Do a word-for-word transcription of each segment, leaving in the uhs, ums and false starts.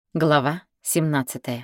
Глава семнадцатая.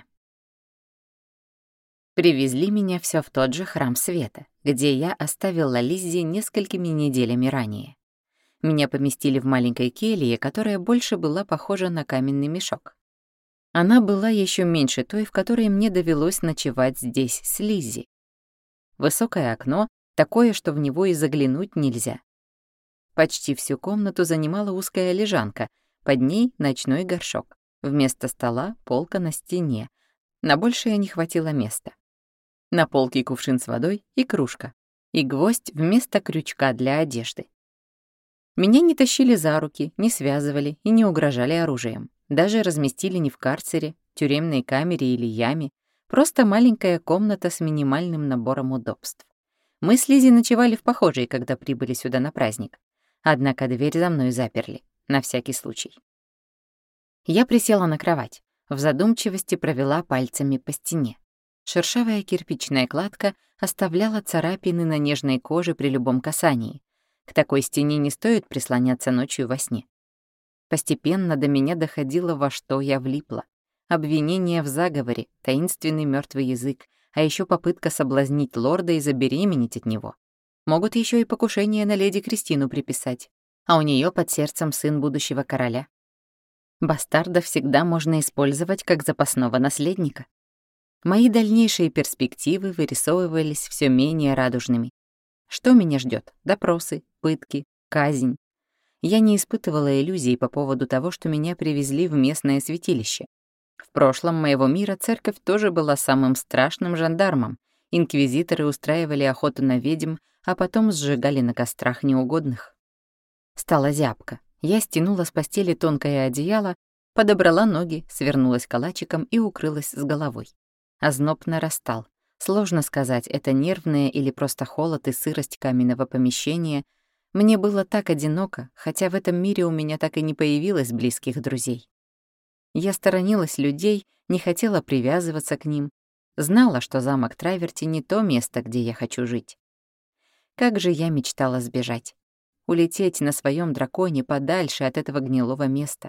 Привезли меня все в тот же храм света, где я оставила Лиззи несколькими неделями ранее. Меня поместили в маленькой келье, которая больше была похожа на каменный мешок. Она была еще меньше той, в которой мне довелось ночевать здесь с Лиззи. Высокое окно, такое, что в него и заглянуть нельзя. Почти всю комнату занимала узкая лежанка, под ней ночной горшок. Вместо стола — полка на стене. На большее не хватило места. На полке кувшин с водой и кружка. И гвоздь вместо крючка для одежды. Меня не тащили за руки, не связывали и не угрожали оружием. Даже разместили не в карцере, тюремной камере или яме. Просто маленькая комната с минимальным набором удобств. Мы с Лиззи ночевали в похожей, когда прибыли сюда на праздник. Однако дверь за мной заперли, на всякий случай. Я присела на кровать, в задумчивости провела пальцами по стене. Шершавая кирпичная кладка оставляла царапины на нежной коже при любом касании. К такой стене не стоит прислоняться ночью во сне. Постепенно до меня доходило, во что я влипла. Обвинение в заговоре, таинственный мертвый язык, а еще попытка соблазнить лорда и забеременеть от него. Могут еще и покушение на леди Кристину приписать, а у нее под сердцем сын будущего короля. Бастарда всегда можно использовать как запасного наследника. Мои дальнейшие перспективы вырисовывались все менее радужными. Что меня ждет? Допросы, пытки, казнь. Я не испытывала иллюзий по поводу того, что меня привезли в местное святилище. В прошлом моего мира церковь тоже была самым страшным жандармом. Инквизиторы устраивали охоту на ведьм, а потом сжигали на кострах неугодных. Стала зябко. Я стянула с постели тонкое одеяло, подобрала ноги, свернулась калачиком и укрылась с головой. Озноб нарастал. Сложно сказать, это нервное или просто холод и сырость каменного помещения. Мне было так одиноко, хотя в этом мире у меня так и не появилось близких друзей. Я сторонилась людей, не хотела привязываться к ним. Знала, что замок Траверти не то место, где я хочу жить. Как же я мечтала сбежать. Улететь на своем драконе подальше от этого гнилого места.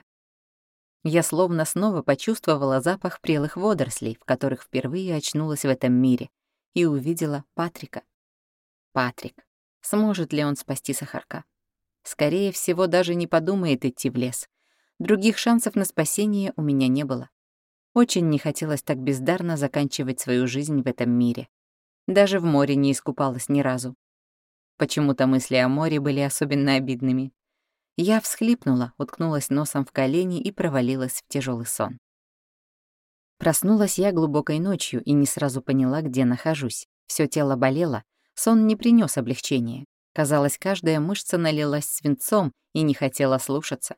Я словно снова почувствовала запах прелых водорослей, в которых впервые очнулась в этом мире, и увидела Патрика. Патрик. Сможет ли он спасти Сахарка? Скорее всего, даже не подумает идти в лес. Других шансов на спасение у меня не было. Очень не хотелось так бездарно заканчивать свою жизнь в этом мире. Даже в море не искупалась ни разу. Почему-то мысли о море были особенно обидными. Я всхлипнула, уткнулась носом в колени и провалилась в тяжелый сон. Проснулась я глубокой ночью и не сразу поняла, где нахожусь. Все тело болело, сон не принес облегчения. Казалось, каждая мышца налилась свинцом и не хотела слушаться.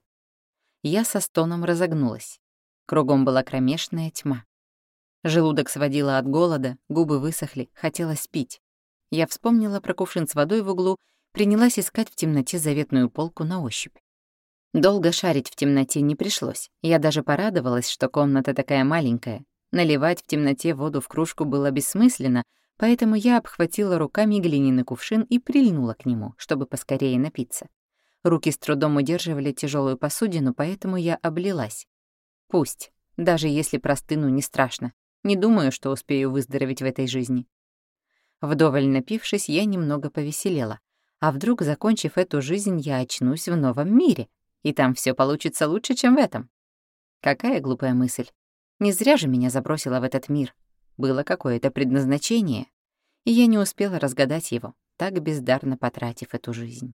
Я со стоном разогнулась. Кругом была кромешная тьма. Желудок сводило от голода, губы высохли, хотелось пить. Я вспомнила про кувшин с водой в углу, принялась искать в темноте заветную полку на ощупь. Долго шарить в темноте не пришлось. Я даже порадовалась, что комната такая маленькая. Наливать в темноте воду в кружку было бессмысленно, поэтому я обхватила руками глиняный кувшин и прильнула к нему, чтобы поскорее напиться. Руки с трудом удерживали тяжелую посудину, поэтому я облилась. Пусть, даже если простыну, не страшно. Не думаю, что успею выздороветь в этой жизни. Вдоволь напившись, я немного повеселела. А вдруг, закончив эту жизнь, я очнусь в новом мире, и там все получится лучше, чем в этом? Какая глупая мысль. Не зря же меня забросило в этот мир. Было какое-то предназначение, и я не успела разгадать его, так бездарно потратив эту жизнь.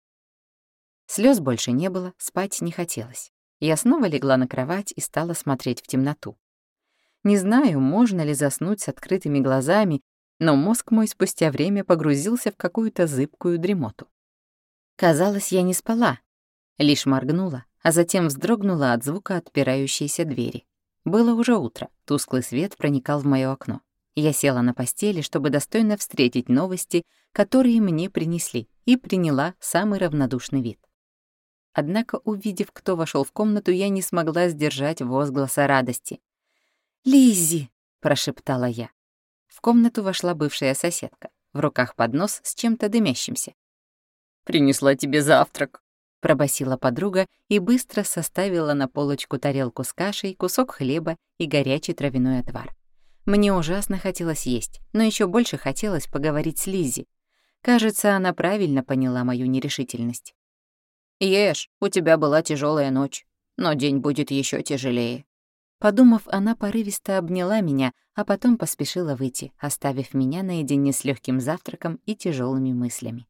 Слез больше не было, спать не хотелось. Я снова легла на кровать и стала смотреть в темноту. Не знаю, можно ли заснуть с открытыми глазами, но мозг мой спустя время погрузился в какую-то зыбкую дремоту. Казалось, я не спала, лишь моргнула, а затем вздрогнула от звука отпирающейся двери. Было уже утро, тусклый свет проникал в моё окно. Я села на постели, чтобы достойно встретить новости, которые мне принесли, и приняла самый равнодушный вид. Однако, увидев, кто вошел в комнату, я не смогла сдержать возгласа радости. «Лиззи!» — прошептала я. В комнату вошла бывшая соседка, в руках поднос с чем-то дымящимся. «Принесла тебе завтрак», — пробасила подруга и быстро составила на полочку тарелку с кашей, кусок хлеба и горячий травяной отвар. Мне ужасно хотелось есть, но еще больше хотелось поговорить с Лиззи. Кажется, она правильно поняла мою нерешительность. «Ешь, у тебя была тяжелая ночь, но день будет еще тяжелее». Подумав, она порывисто обняла меня, а потом поспешила выйти, оставив меня наедине с легким завтраком и тяжелыми мыслями.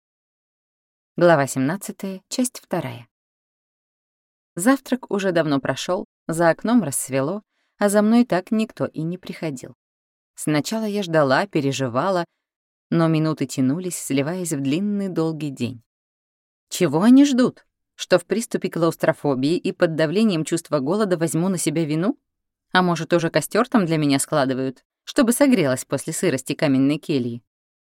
Глава семнадцатая, часть вторая. Завтрак уже давно прошел, за окном рассвело, а за мной так никто и не приходил. Сначала я ждала, переживала, но минуты тянулись, сливаясь в длинный долгий день. Чего они ждут? Что в приступе клаустрофобии и под давлением чувства голода возьму на себя вину? А может, уже костер там для меня складывают, чтобы согрелась после сырости каменной кельи?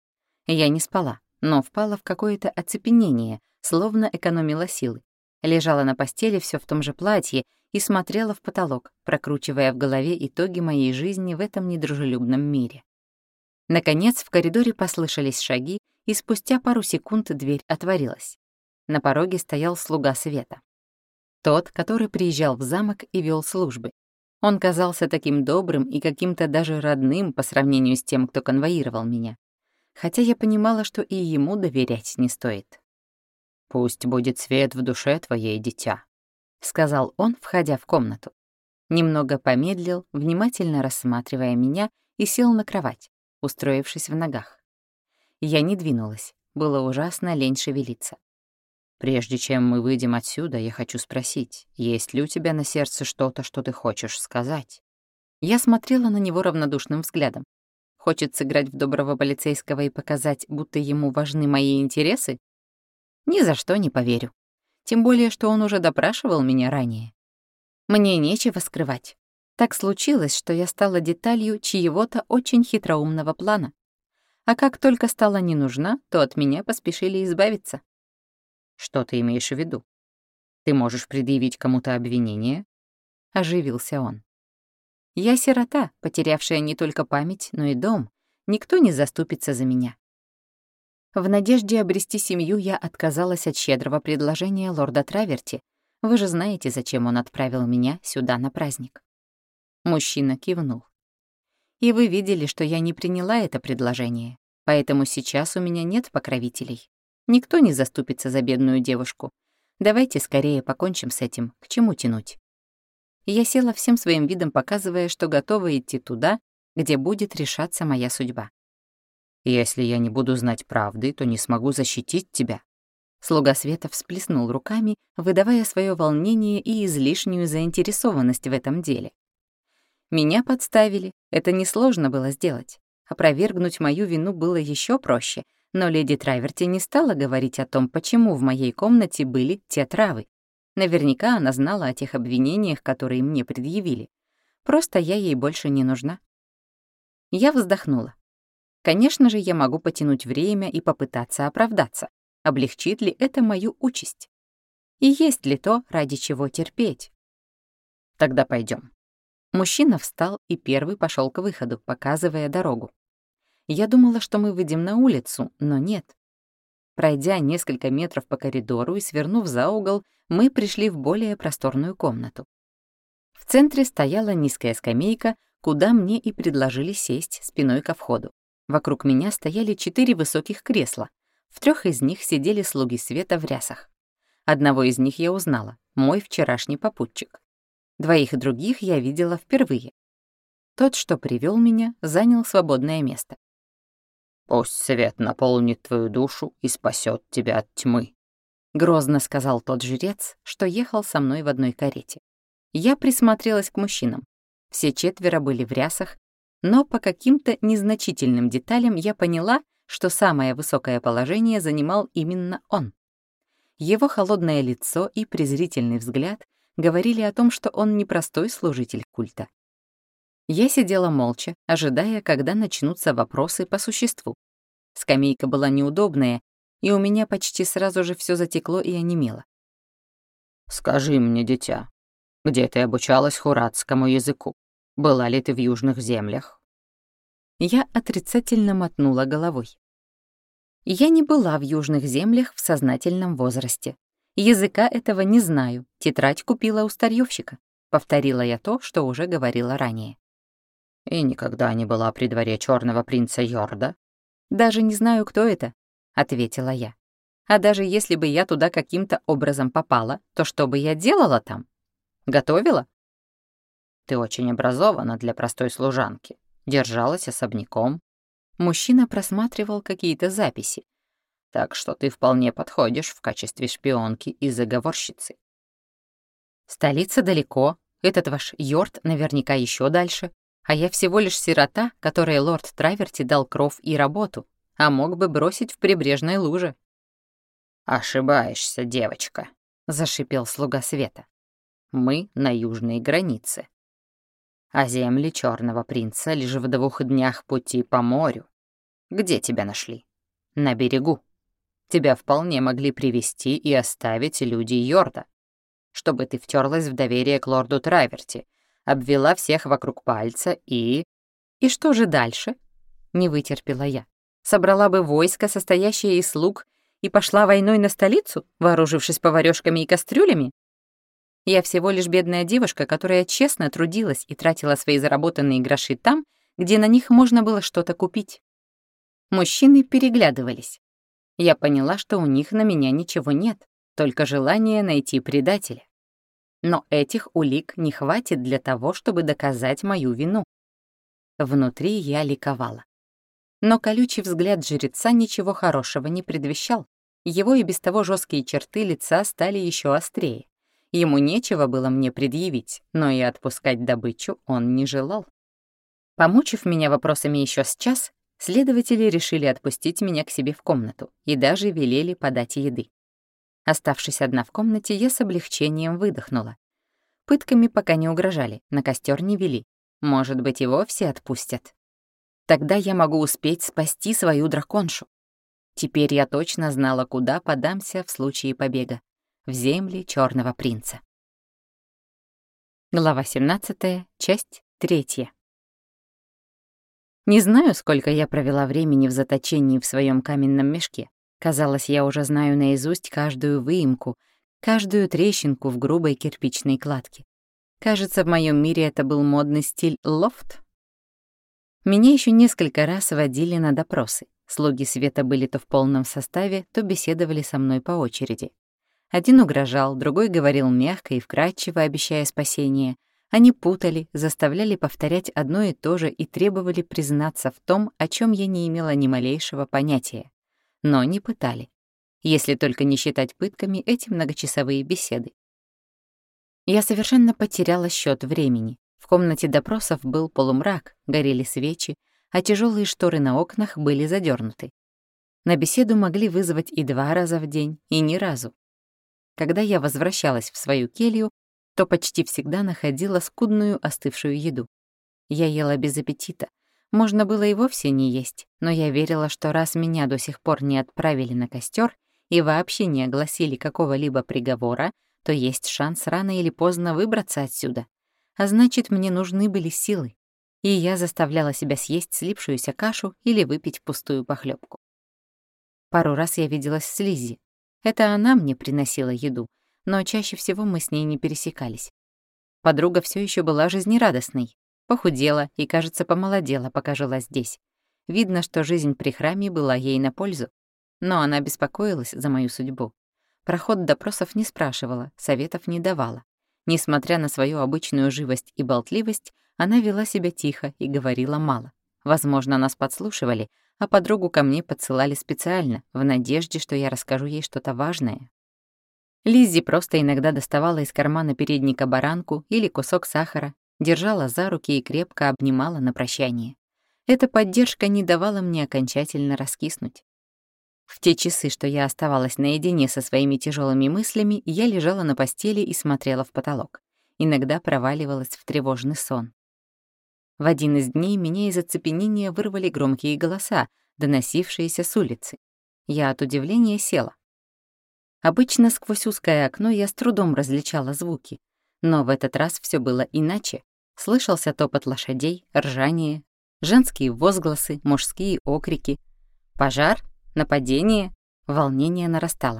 Я не спала, но впала в какое-то оцепенение, словно экономила силы. Лежала на постели все в том же платье и смотрела в потолок, прокручивая в голове итоги моей жизни в этом недружелюбном мире. Наконец, в коридоре послышались шаги, и спустя пару секунд дверь отворилась. На пороге стоял слуга Света. Тот, который приезжал в замок и вел службы. Он казался таким добрым и каким-то даже родным по сравнению с тем, кто конвоировал меня. Хотя я понимала, что и ему доверять не стоит. «Пусть будет свет в душе твоей, дитя», — сказал он, входя в комнату. Немного помедлил, внимательно рассматривая меня, и сел на кровать, устроившись в ногах. Я не двинулась, было ужасно лень шевелиться. «Прежде чем мы выйдем отсюда, я хочу спросить, есть ли у тебя на сердце что-то, что ты хочешь сказать?» Я смотрела на него равнодушным взглядом. Хочет сыграть в доброго полицейского и показать, будто ему важны мои интересы? Ни за что не поверю. Тем более, что он уже допрашивал меня ранее. Мне нечего скрывать. Так случилось, что я стала деталью чьего-то очень хитроумного плана. А как только стала не нужна, то от меня поспешили избавиться. «Что ты имеешь в виду? Ты можешь предъявить кому-то обвинение?» — оживился он. «Я сирота, потерявшая не только память, но и дом. Никто не заступится за меня». В надежде обрести семью я отказалась от щедрого предложения лорда Траверти. Вы же знаете, зачем он отправил меня сюда на праздник. Мужчина кивнул. И вы видели, что я не приняла это предложение, поэтому сейчас у меня нет покровителей. Никто не заступится за бедную девушку. Давайте скорее покончим с этим, к чему тянуть. Я села всем своим видом, показывая, что готова идти туда, где будет решаться моя судьба. «Если я не буду знать правды, то не смогу защитить тебя». Слуга Света всплеснул руками, выдавая свое волнение и излишнюю заинтересованность в этом деле. Меня подставили, это несложно было сделать. Опровергнуть мою вину было еще проще, но леди Траверти не стала говорить о том, почему в моей комнате были те травы. Наверняка она знала о тех обвинениях, которые мне предъявили. Просто я ей больше не нужна. Я вздохнула. Конечно же, я могу потянуть время и попытаться оправдаться. Облегчит ли это мою участь? И есть ли то, ради чего терпеть? Тогда пойдем. Мужчина встал и первый пошел к выходу, показывая дорогу. Я думала, что мы выйдем на улицу, но нет. Пройдя несколько метров по коридору и свернув за угол, мы пришли в более просторную комнату. В центре стояла низкая скамейка, куда мне и предложили сесть спиной ко входу. Вокруг меня стояли четыре высоких кресла. В трех из них сидели слуги Света в рясах. Одного из них я узнала, мой вчерашний попутчик. Двоих других я видела впервые. Тот, что привел меня, занял свободное место. «Пусть свет наполнит твою душу и спасет тебя от тьмы», — грозно сказал тот жрец, что ехал со мной в одной карете. Я присмотрелась к мужчинам. Все четверо были в рясах, но по каким-то незначительным деталям я поняла, что самое высокое положение занимал именно он. Его холодное лицо и презрительный взгляд говорили о том, что он не простой служитель культа. Я сидела молча, ожидая, когда начнутся вопросы по существу. Скамейка была неудобная, и у меня почти сразу же все затекло и онемело. «Скажи мне, дитя, где ты обучалась хуратскому языку? Была ли ты в южных землях?» Я отрицательно мотнула головой. Я не была в южных землях в сознательном возрасте. Языка этого не знаю, тетрадь купила у старьёвщика. Повторила я то, что уже говорила ранее. И никогда не была при дворе черного принца Йорда? Даже не знаю, кто это, ответила я. А даже если бы я туда каким-то образом попала, то что бы я делала там? Готовила? Ты очень образована для простой служанки. Держалась особняком. Мужчина просматривал какие-то записи. Так что ты вполне подходишь в качестве шпионки и заговорщицы. Столица далеко, этот ваш Йорд наверняка еще дальше, а я всего лишь сирота, которой лорд Траверти дал кров и работу, а мог бы бросить в прибрежной луже. «Ошибаешься, девочка», — зашипел слуга света. «Мы на южной границе. А земли черного принца лишь в двух днях пути по морю. Где тебя нашли? На берегу. Тебя вполне могли привести и оставить люди Йорда, чтобы ты втерлась в доверие к лорду Траверти, обвела всех вокруг пальца и... И что же дальше? Не вытерпела я. Собрала бы войско, состоящее из слуг, и пошла войной на столицу, вооружившись поварёшками и кастрюлями? Я всего лишь бедная девушка, которая честно трудилась и тратила свои заработанные гроши там, где на них можно было что-то купить. Мужчины переглядывались. Я поняла, что у них на меня ничего нет, только желание найти предателя. Но этих улик не хватит для того, чтобы доказать мою вину. Внутри я ликовала. Но колючий взгляд жреца ничего хорошего не предвещал. Его и без того жесткие черты лица стали еще острее. Ему нечего было мне предъявить, но и отпускать добычу он не желал. Помучив меня вопросами еще с час, следователи решили отпустить меня к себе в комнату и даже велели подать еды. Оставшись одна в комнате, я с облегчением выдохнула. Пытками пока не угрожали, на костер не вели. Может быть, и вовсе отпустят. Тогда я могу успеть спасти свою драконшу. Теперь я точно знала, куда подамся в случае побега. В земли Черного принца. Глава семнадцатая, часть третья. Не знаю, сколько я провела времени в заточении в своем каменном мешке. Казалось, я уже знаю наизусть каждую выемку, каждую трещинку в грубой кирпичной кладке. Кажется, в моем мире это был модный стиль лофт. Меня еще несколько раз водили на допросы. Слуги света были то в полном составе, то беседовали со мной по очереди. Один угрожал, другой говорил мягко и вкрадчиво, обещая спасение. Они путали, заставляли повторять одно и то же и требовали признаться в том, о чем я не имела ни малейшего понятия. Но не пытали. Если только не считать пытками эти многочасовые беседы. Я совершенно потеряла счет времени. В комнате допросов был полумрак, горели свечи, а тяжелые шторы на окнах были задернуты. На беседу могли вызвать и два раза в день, и ни разу. Когда я возвращалась в свою келью, то почти всегда находила скудную остывшую еду. Я ела без аппетита. Можно было и вовсе не есть, но я верила, что раз меня до сих пор не отправили на костер и вообще не огласили какого-либо приговора, то есть шанс рано или поздно выбраться отсюда. А значит, мне нужны были силы. И я заставляла себя съесть слипшуюся кашу или выпить пустую похлебку. Пару раз я виделась с Лиззи. Это она мне приносила еду, но чаще всего мы с ней не пересекались. Подруга все еще была жизнерадостной, похудела и, кажется, помолодела, пока жила здесь. Видно, что жизнь при храме была ей на пользу, но она беспокоилась за мою судьбу. Проход допросов не спрашивала, советов не давала. Несмотря на свою обычную живость и болтливость, она вела себя тихо и говорила мало. Возможно, нас подслушивали, а подругу ко мне подсылали специально, в надежде, что я расскажу ей что-то важное. Лиззи просто иногда доставала из кармана передника баранку или кусок сахара, держала за руки и крепко обнимала на прощание. Эта поддержка не давала мне окончательно раскиснуть. В те часы, что я оставалась наедине со своими тяжелыми мыслями, я лежала на постели и смотрела в потолок. Иногда проваливалась в тревожный сон. В один из дней меня из оцепенения вырвали громкие голоса, доносившиеся с улицы. Я от удивления села. Обычно сквозь узкое окно я с трудом различала звуки, но в этот раз все было иначе. Слышался топот лошадей, ржание, женские возгласы, мужские окрики. Пожар? Нападение? Волнение нарастало.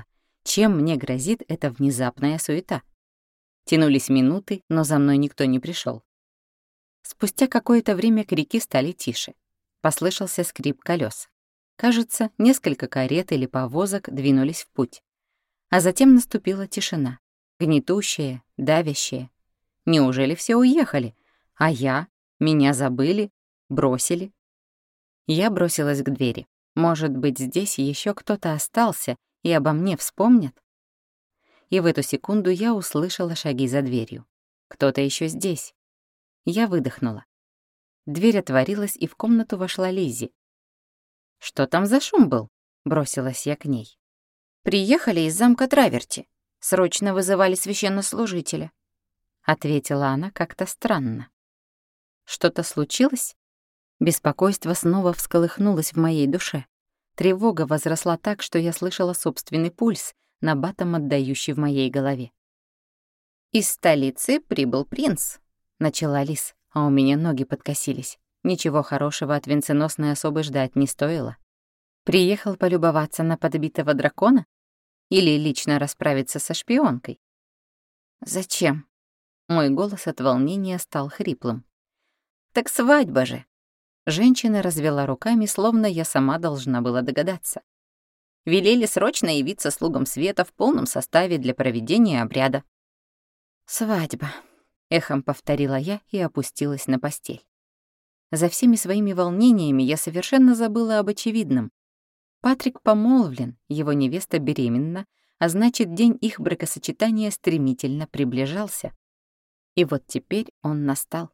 Чем мне грозит эта внезапная суета? Тянулись минуты, но за мной никто не пришел. Спустя какое-то время крики стали тише. Послышался скрип колес. Кажется, несколько карет или повозок двинулись в путь. А затем наступила тишина, гнетущая, давящая. Неужели все уехали? А я? Меня забыли? Бросили? Я бросилась к двери. Может быть, здесь еще кто-то остался и обо мне вспомнят? И в эту секунду я услышала шаги за дверью. Кто-то еще здесь. Я выдохнула. Дверь отворилась, и в комнату вошла Лиззи. «Что там за шум был?» — бросилась я к ней. «Приехали из замка Траверти. Срочно вызывали священнослужителя», — ответила она как-то странно. «Что-то случилось?» Беспокойство снова всколыхнулось в моей душе. Тревога возросла так, что я слышала собственный пульс, набатом отдающий в моей голове. «Из столицы прибыл принц», — начала Лис, а у меня ноги подкосились. Ничего хорошего от венценосной особы ждать не стоило. Приехал полюбоваться на подбитого дракона? Или лично расправиться со шпионкой? «Зачем?» Мой голос от волнения стал хриплым. «Так свадьба же!» Женщина развела руками, словно я сама должна была догадаться. Велели срочно явиться слугам света в полном составе для проведения обряда. «Свадьба», — эхом повторила я и опустилась на постель. За всеми своими волнениями я совершенно забыла об очевидном. Патрик помолвлен, его невеста беременна, а значит, день их бракосочетания стремительно приближался. И вот теперь он настал.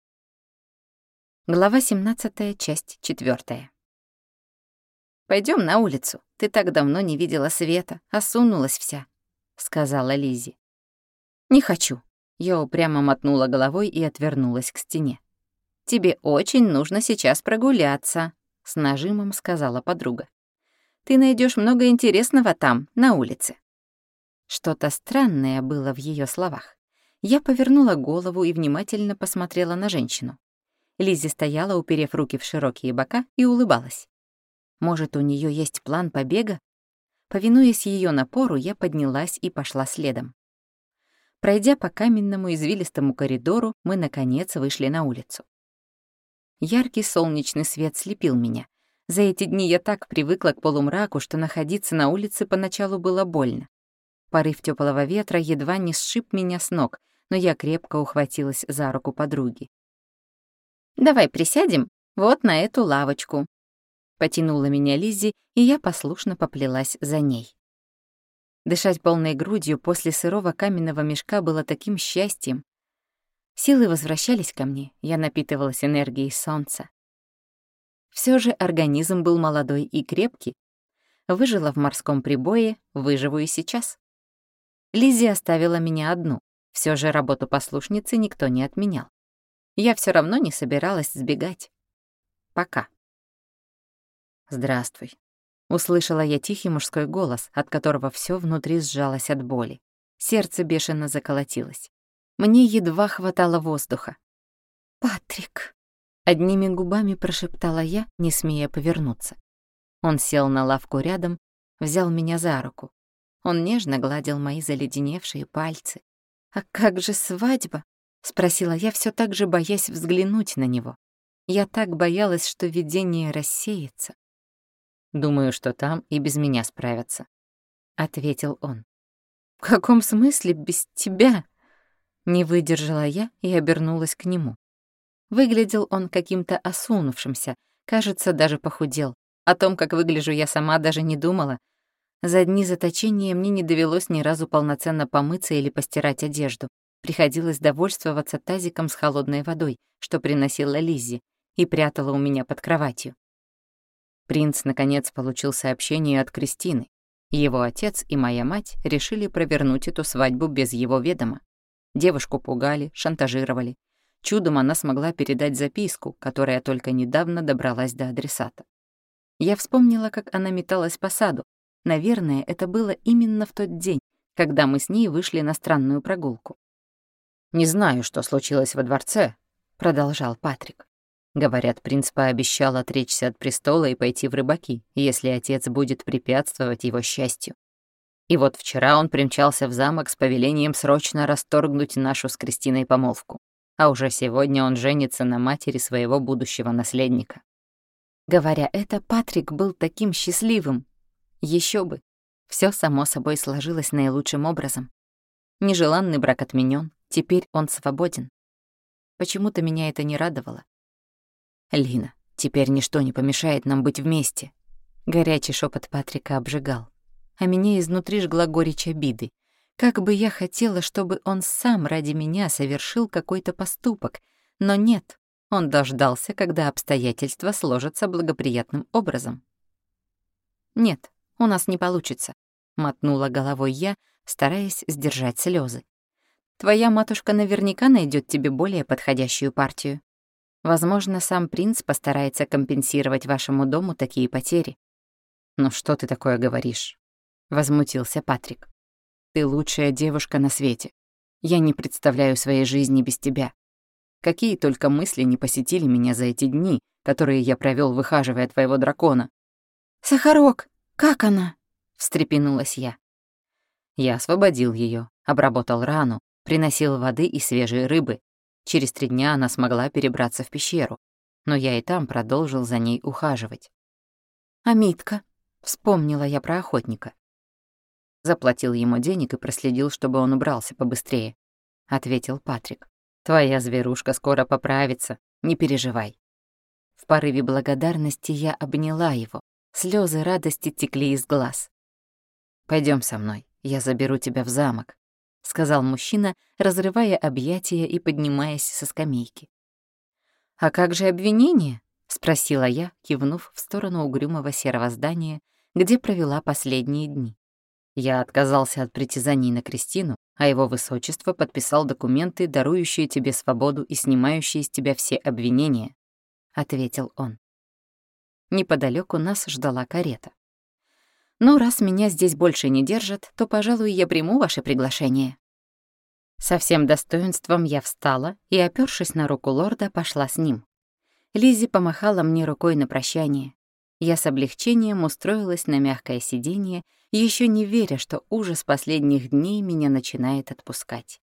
Глава семнадцатая, часть четвёртая. «Пойдём на улицу. Ты так давно не видела света, осунулась вся», — сказала Лиззи. «Не хочу». Я упрямо мотнула головой и отвернулась к стене. «Тебе очень нужно сейчас прогуляться», — с нажимом сказала подруга. «Ты найдёшь много интересного там, на улице». Что-то странное было в её словах. Я повернула голову и внимательно посмотрела на женщину. Лиззи стояла, уперев руки в широкие бока, и улыбалась. Может, у неё есть план побега? Повинуясь её напору, я поднялась и пошла следом. Пройдя по каменному извилистому коридору, мы, наконец, вышли на улицу. Яркий солнечный свет слепил меня. За эти дни я так привыкла к полумраку, что находиться на улице поначалу было больно. Порыв тёплого ветра едва не сшиб меня с ног, но я крепко ухватилась за руку подруги. «Давай присядем вот на эту лавочку», — потянула меня Лиззи, и я послушно поплелась за ней. Дышать полной грудью после сырого каменного мешка было таким счастьем. Силы возвращались ко мне, я напитывалась энергией солнца. Все же организм был молодой и крепкий. Выжила в морском прибое, выживу и сейчас. Лиззи оставила меня одну. Все же работу послушницы никто не отменял. Я все равно не собиралась сбегать. Пока. «Здравствуй», — услышала я тихий мужской голос, от которого все внутри сжалось от боли. Сердце бешено заколотилось. Мне едва хватало воздуха. «Патрик», — одними губами прошептала я, не смея повернуться. Он сел на лавку рядом, взял меня за руку. Он нежно гладил мои заледеневшие пальцы. «А как же свадьба?» — спросила я, все так же боясь взглянуть на него. Я так боялась, что видение рассеется. «Думаю, что там и без меня справятся», — ответил он. «В каком смысле без тебя?» Не выдержала я и обернулась к нему. Выглядел он каким-то осунувшимся, кажется, даже похудел. О том, как выгляжу я сама, даже не думала. За дни заточения мне не довелось ни разу полноценно помыться или постирать одежду. Приходилось довольствоваться тазиком с холодной водой, что приносила Лиззи, и прятала у меня под кроватью. Принц, наконец, получил сообщение от Кристины. Его отец и моя мать решили провернуть эту свадьбу без его ведома. Девушку пугали, шантажировали. Чудом она смогла передать записку, которая только недавно добралась до адресата. Я вспомнила, как она металась по саду. Наверное, это было именно в тот день, когда мы с ней вышли на странную прогулку. «Не знаю, что случилось во дворце», — продолжал Патрик. Говорят, принц пообещал отречься от престола и пойти в рыбаки, если отец будет препятствовать его счастью. И вот вчера он примчался в замок с повелением срочно расторгнуть нашу с Кристиной помолвку. А уже сегодня он женится на матери своего будущего наследника. Говоря это, Патрик был таким счастливым. Еще бы. Все само собой сложилось наилучшим образом. Нежеланный брак отменен, теперь он свободен. Почему-то меня это не радовало. «Лина, теперь ничто не помешает нам быть вместе». Горячий шепот Патрика обжигал, а меня изнутри жгла горечь обиды. Как бы я хотела, чтобы он сам ради меня совершил какой-то поступок, но нет, он дождался, когда обстоятельства сложатся благоприятным образом. «Нет, у нас не получится», — мотнула головой я, стараясь сдержать слезы. «Твоя матушка наверняка найдет тебе более подходящую партию. Возможно, сам принц постарается компенсировать вашему дому такие потери». «Ну что ты такое говоришь?» — возмутился Патрик. «Ты лучшая девушка на свете. Я не представляю своей жизни без тебя. Какие только мысли не посетили меня за эти дни, которые я провёл, выхаживая твоего дракона». «Сахарок, как она?» — встрепенулась я. Я освободил её, обработал рану, приносил воды и свежей рыбы. Через три дня она смогла перебраться в пещеру, но я и там продолжил за ней ухаживать. «А Митка?» — вспомнила я про охотника. Заплатил ему денег и проследил, чтобы он убрался побыстрее, — ответил Патрик. «Твоя зверушка скоро поправится, не переживай». В порыве благодарности я обняла его. Слезы радости текли из глаз. Пойдем со мной, я заберу тебя в замок», — сказал мужчина, разрывая объятия и поднимаясь со скамейки. «А как же обвинение?» — спросила я, кивнув в сторону угрюмого серого здания, где провела последние дни. Я отказался от притязаний на Кристину, а его высочество подписал документы, дарующие тебе свободу и снимающие с тебя все обвинения, — ответил он. Неподалёку нас ждала карета. «Ну, раз меня здесь больше не держат, то, пожалуй, я приму ваше приглашение». Со всем достоинством я встала и, опёршись на руку лорда, пошла с ним. Лиззи помахала мне рукой на прощание. Я с облегчением устроилась на мягкое сиденье, еще не веря, что ужас последних дней меня начинает отпускать.